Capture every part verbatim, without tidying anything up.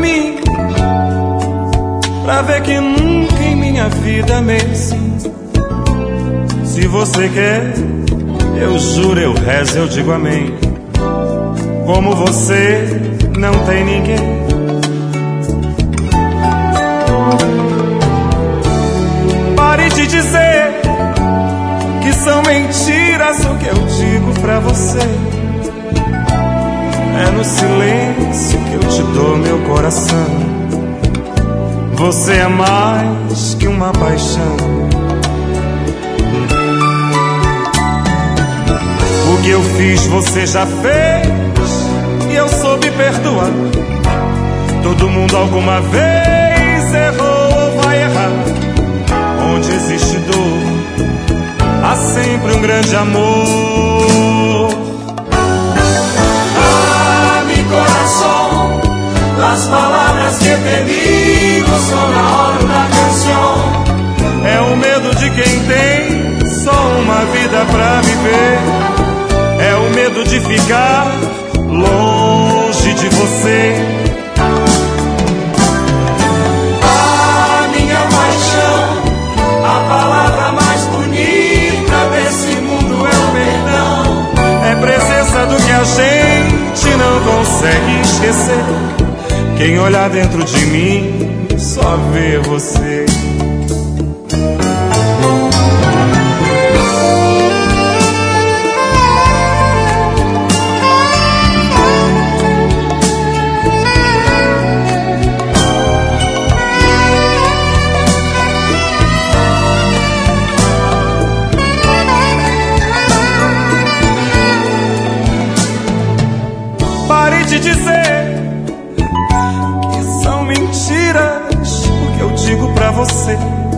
mim, pra ver que nunca em minha vida amei assim. Se você quer, eu juro, eu rezo, eu digo amém. Como você não tem ninguém. Pare de dizer que são mentiras o que eu digo pra você. É no silêncio que eu te dou meu coração. Você é mais que uma paixão. O que eu fiz você já fez e eu soube perdoar. Todo mundo alguma vez errou ou vai errar. Onde existe dor, há sempre um grande amor. Ah, mi corazón, las palabras que te digo son ahora una canción. É o medo de quem tem só uma vida pra viver. É o medo de ficar longe de você. Ah, minha paixão, a palavra mais bonita desse mundo é o perdão. É presença do que a gente não consegue esquecer. Quem olhar dentro de mim só vê você. Pare de dizer que são mentiras o que eu digo pra você.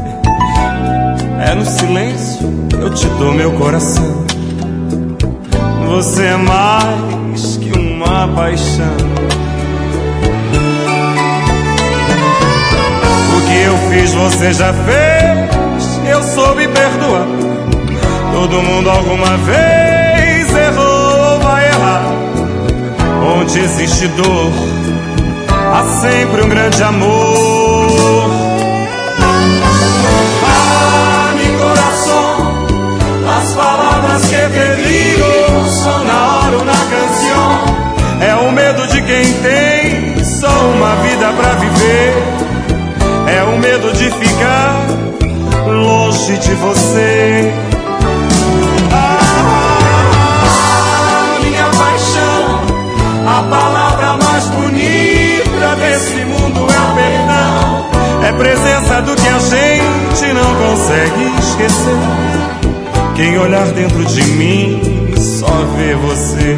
É no silêncio que eu te dou meu coração. Você é mais que uma paixão. O que eu fiz você já fez, eu soube perdoar. Todo mundo alguma vez errou ou vai errar. Onde existe dor, há sempre um grande amor. Ah, mi corazón, las palabras que te digo son ahora una canción. É o medo de quem tem só uma vida pra viver. É o medo de ficar longe de você. A palavra mais bonita desse mundo é o perdão. É presença do que a gente não consegue esquecer. Quem olhar dentro de mim só vê você.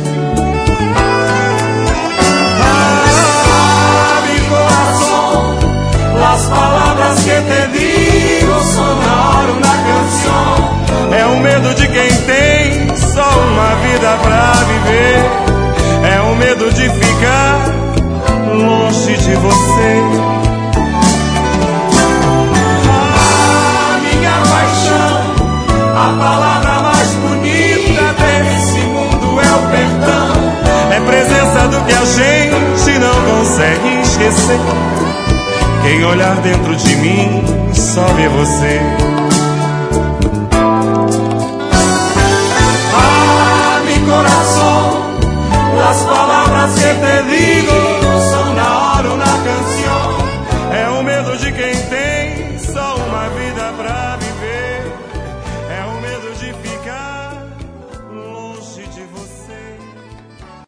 Ah, mi corazón, las palabras que te digo son ahora una canción. É o medo de quem tem só uma vida pra viver. É o medo de ficar longe de você. Ah, minha paixão, a palavra mais bonita desse mundo é o perdão. É presença do que a gente não consegue esquecer. Quem olhar dentro de mim só vê você. Ah, mi corazón, las palabras que te digo son ahora una canción. É o medo de quem tem